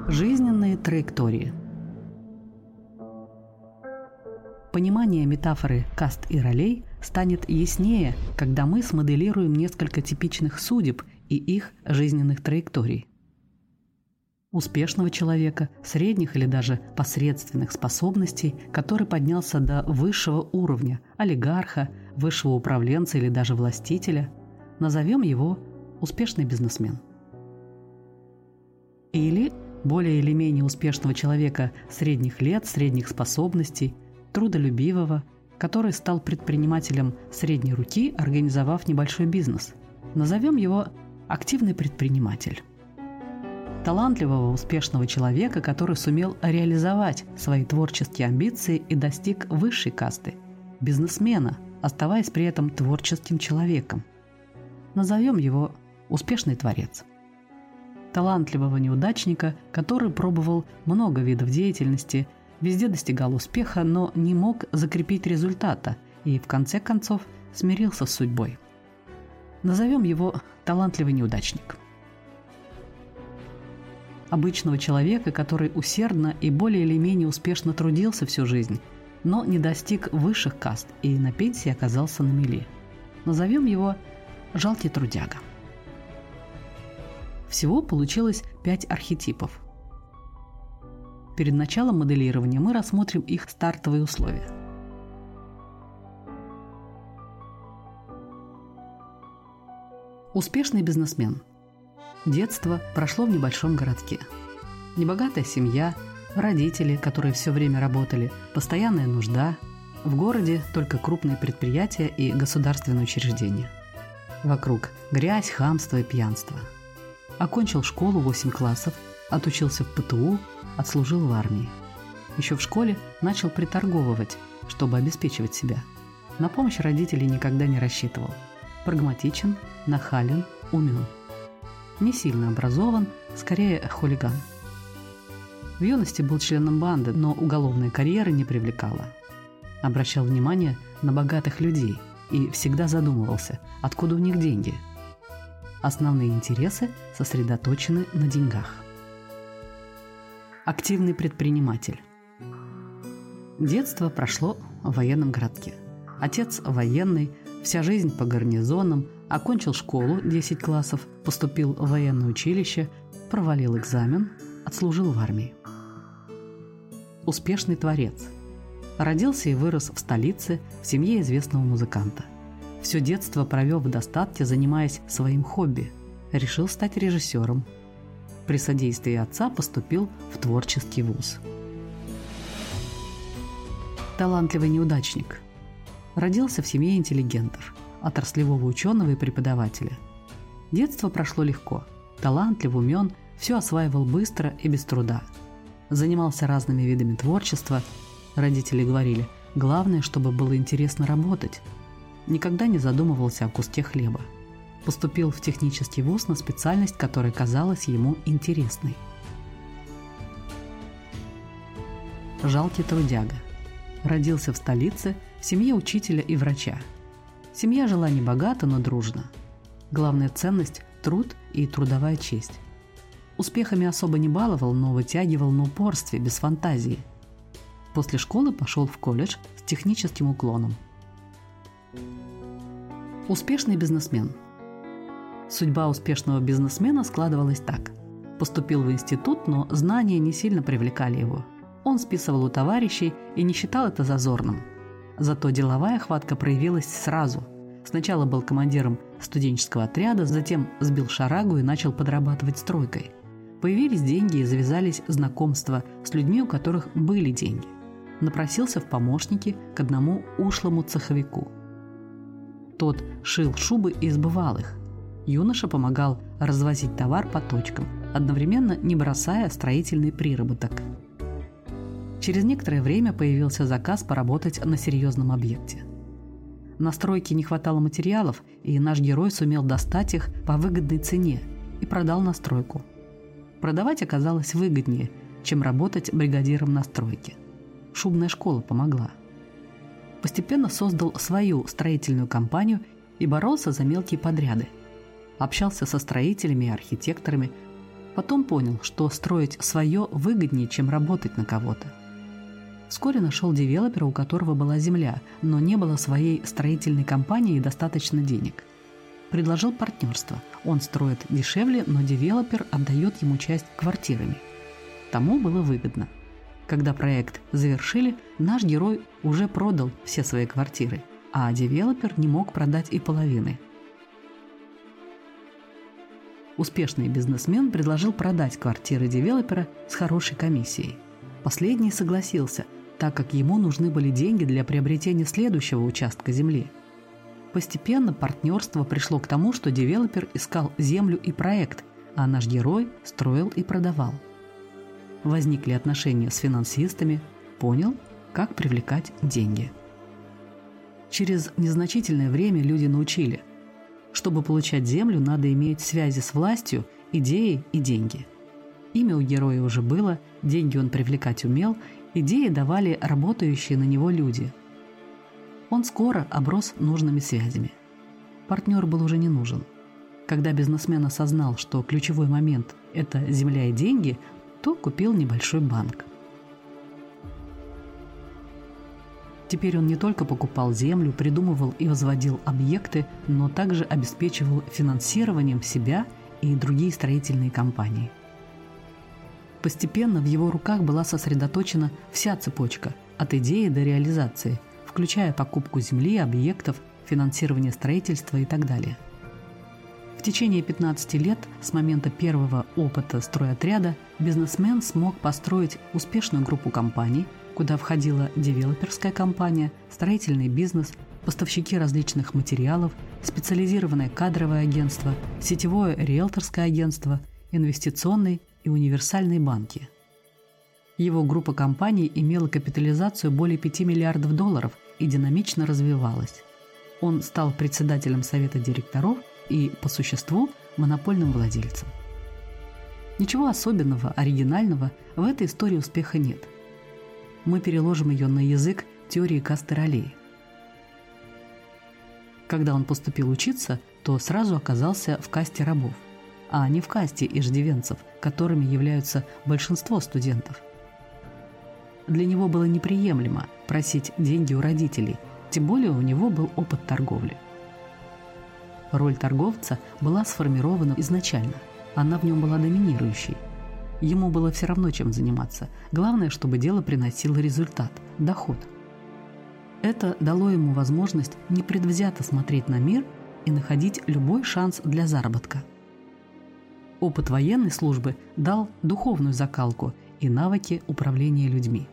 Жизненные траектории. Понимание метафоры каст и ролей станет яснее, когда мы смоделируем несколько типичных судеб и их жизненных траекторий. Успешного человека, средних или даже посредственных способностей, который поднялся до высшего уровня, олигарха, высшего управленца или даже властителя, назовем его успешный бизнесмен. Или более или менее успешного человека средних лет, средних способностей, трудолюбивого, который стал предпринимателем средней руки, организовав небольшой бизнес. Назовем его активный предприниматель. Талантливого, успешного человека, который сумел реализовать свои творческие амбиции и достиг высшей касты – бизнесмена, оставаясь при этом творческим человеком. Назовем его успешный творец. Талантливого неудачника, который пробовал много видов деятельности, везде достигал успеха, но не мог закрепить результата и, в конце концов, смирился с судьбой. Назовем его талантливый неудачник. Обычного человека, который усердно и более или менее успешно трудился всю жизнь, но не достиг высших каст и на пенсии оказался на мели. Назовем его жалкий трудяга. Всего получилось 5 архетипов. Перед началом моделирования мы рассмотрим их стартовые условия. Успешный бизнесмен. Детство прошло в небольшом городке. Небогатая семья, родители, которые все время работали, постоянная нужда. В городе только крупные предприятия и государственные учреждения. Вокруг грязь, хамство и пьянство. Окончил школу 8 классов, отучился в ПТУ, отслужил в армии. Еще в школе начал приторговывать, чтобы обеспечивать себя. На помощь родителей никогда не рассчитывал. Прагматичен, нахален, умен. Не сильно образован, скорее хулиган. В юности был членом банды, но уголовная карьера не привлекала. Обращал внимание на богатых людей и всегда задумывался, откуда у них деньги. Основные интересы сосредоточены на деньгах. Активный предприниматель. Детство прошло в военном городке. Отец военный, вся жизнь по гарнизонам, окончил школу 10 классов, поступил в военное училище, провалил экзамен, отслужил в армии. Успешный творец. Родился и вырос в столице в семье известного музыканта. Все детство провел в достатке, занимаясь своим хобби. Решил стать режиссером. При содействии отца поступил в творческий вуз. Талантливый неудачник. Родился в семье интеллигентов, отраслевого ученого и преподавателя. Детство прошло легко. Талантлив, умен, все осваивал быстро и без труда. Занимался разными видами творчества. Родители говорили, главное, чтобы было интересно работать. Никогда не задумывался о куске хлеба. Поступил в технический вуз на специальность, которая казалась ему интересной. Жалкий трудяга. Родился в столице, в семье учителя и врача. Семья жила небогато, но дружно. Главная ценность – труд и трудовая честь. Успехами особо не баловал, но вытягивал на упорстве, без фантазии. После школы пошел в колледж с техническим уклоном. Успешный бизнесмен. Судьба успешного бизнесмена складывалась так. Поступил в институт, но знания не сильно привлекали его. Он списывал у товарищей и не считал это зазорным. Зато деловая хватка проявилась сразу. Сначала был командиром студенческого отряда, затем сбил шарагу и начал подрабатывать стройкой. Появились деньги и завязались знакомства с людьми, у которых были деньги. Напросился в помощники к одному ушлому цеховику. Тот шил шубы и сбывал их. Юноша помогал развозить товар по точкам, одновременно не бросая строительный приработок. Через некоторое время появился заказ поработать на серьезном объекте. На стройке не хватало материалов, и наш герой сумел достать их по выгодной цене и продал на стройку. Продавать оказалось выгоднее, чем работать бригадиром на стройке. Шубная школа помогла. Постепенно создал свою строительную компанию и боролся за мелкие подряды. Общался со строителями и архитекторами, Потом понял, что строить свое выгоднее, чем работать на кого-то. Вскоре нашел девелопера, у которого была земля, но не было своей строительной компании и достаточно денег. Предложил партнерство. Он строит дешевле, но девелопер отдает ему часть квартирами. Тому было выгодно. Когда проект завершили, наш герой уже продал все свои квартиры, а девелопер не мог продать и половины. Успешный бизнесмен предложил продать квартиры девелопера с хорошей комиссией. Последний согласился, так как ему нужны были деньги для приобретения следующего участка земли. Постепенно партнерство пришло к тому, что девелопер искал землю и проект, а наш герой строил и продавал. Возникли отношения с финансистами, понял, как привлекать деньги. Через незначительное время люди научили: чтобы получать землю, надо иметь связи с властью, идеи и деньги. Имя у героя уже было, деньги он привлекать умел, идеи давали работающие на него люди. Он скоро оброс нужными связями. Партнер был уже не нужен. Когда бизнесмен осознал, что ключевой момент – это земля и деньги, то купил небольшой банк. Теперь он не только покупал землю, придумывал и возводил объекты, но также обеспечивал финансированием себя и другие строительные компании. Постепенно в его руках была сосредоточена вся цепочка от идеи до реализации, включая покупку земли, объектов, финансирование строительства и так далее. В течение 15 лет с момента первого опыта стройотряда бизнесмен смог построить успешную группу компаний, куда входила девелоперская компания, строительный бизнес, поставщики различных материалов, специализированное кадровое агентство, сетевое риэлторское агентство, инвестиционный и универсальные банки. Его группа компаний имела капитализацию более $5 миллиардов и динамично развивалась. Он стал председателем совета директоров и, по существу, монопольным владельцем. Ничего особенного, оригинального в этой истории успеха нет. Мы переложим ее на язык теории касты ролей. Когда он поступил учиться, то сразу оказался в касте рабов, а не в касте иждивенцев, которыми являются большинство студентов. Для него было неприемлемо просить деньги у родителей, тем более у него был опыт торговли. Роль торговца была сформирована изначально, она в нем была доминирующей. Ему было все равно, чем заниматься, главное, чтобы дело приносило результат, доход. Это дало ему возможность непредвзято смотреть на мир и находить любой шанс для заработка. Опыт военной службы дал духовную закалку и навыки управления людьми.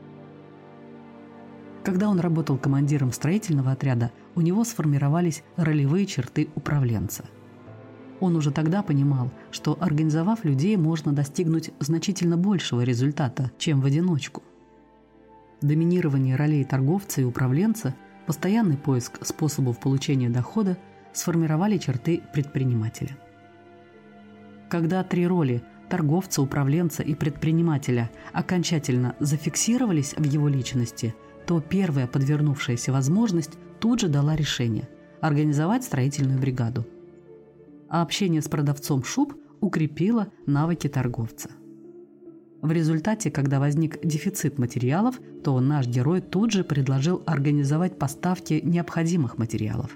Когда он работал командиром строительного отряда, у него сформировались ролевые черты управленца. Он уже тогда понимал, что, организовав людей, можно достигнуть значительно большего результата, чем в одиночку. Доминирование ролей торговца и управленца, постоянный поиск способов получения дохода сформировали черты предпринимателя. Когда три роли – торговца, управленца и предпринимателя – окончательно зафиксировались в его личности, то первая подвернувшаяся возможность тут же дала решение – организовать строительную бригаду. А общение с продавцом шуб укрепило навыки торговца. В результате, когда возник дефицит материалов, то наш герой тут же предложил организовать поставки необходимых материалов.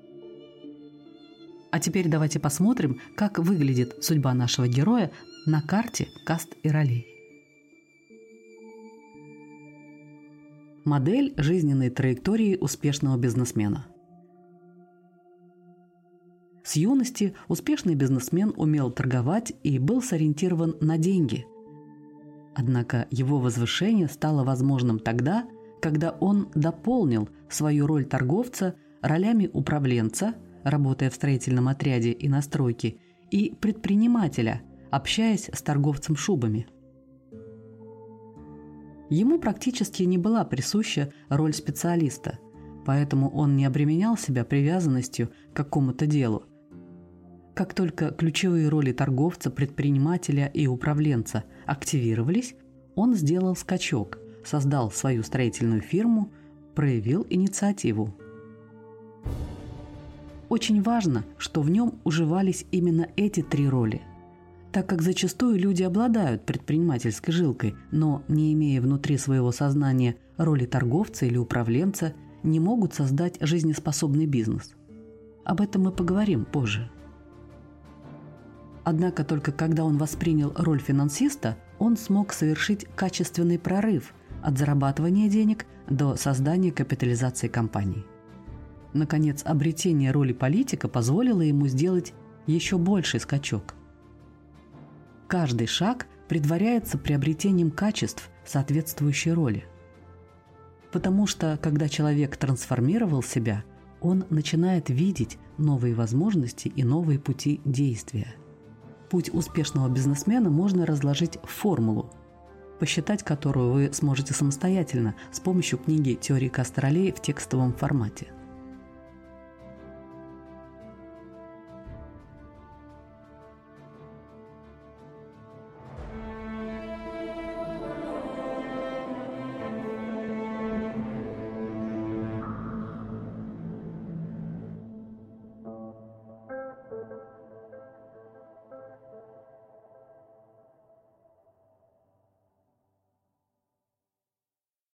А теперь давайте посмотрим, как выглядит судьба нашего героя на карте каст и ролей. Модель жизненной траектории успешного бизнесмена. С юности успешный бизнесмен умел торговать и был сориентирован на деньги. Однако его возвышение стало возможным тогда, когда он дополнил свою роль торговца ролями управленца, работая в строительном отряде и на стройке, и предпринимателя, общаясь с торговцем шубами. Ему практически не была присуща роль специалиста, поэтому он не обременял себя привязанностью к какому-то делу. Как только ключевые роли торговца, предпринимателя и управленца активировались, он сделал скачок, создал свою строительную фирму, проявил инициативу. Очень важно, что в нем уживались именно эти три роли. так как зачастую люди обладают предпринимательской жилкой, но, не имея внутри своего сознания роли торговца или управленца, не могут создать жизнеспособный бизнес. Об этом мы поговорим позже. Однако только когда он воспринял роль финансиста, он смог совершить качественный прорыв от зарабатывания денег до создания капитализации компании. Наконец, обретение роли политика позволило ему сделать еще больший скачок. Каждый шаг предваряется приобретением качеств соответствующей роли. Потому что, когда человек трансформировал себя, он начинает видеть новые возможности и новые пути действия. Путь успешного бизнесмена можно разложить в формулу, посчитать которую вы сможете самостоятельно с помощью книги «Теории Кастер-Олей» в текстовом формате.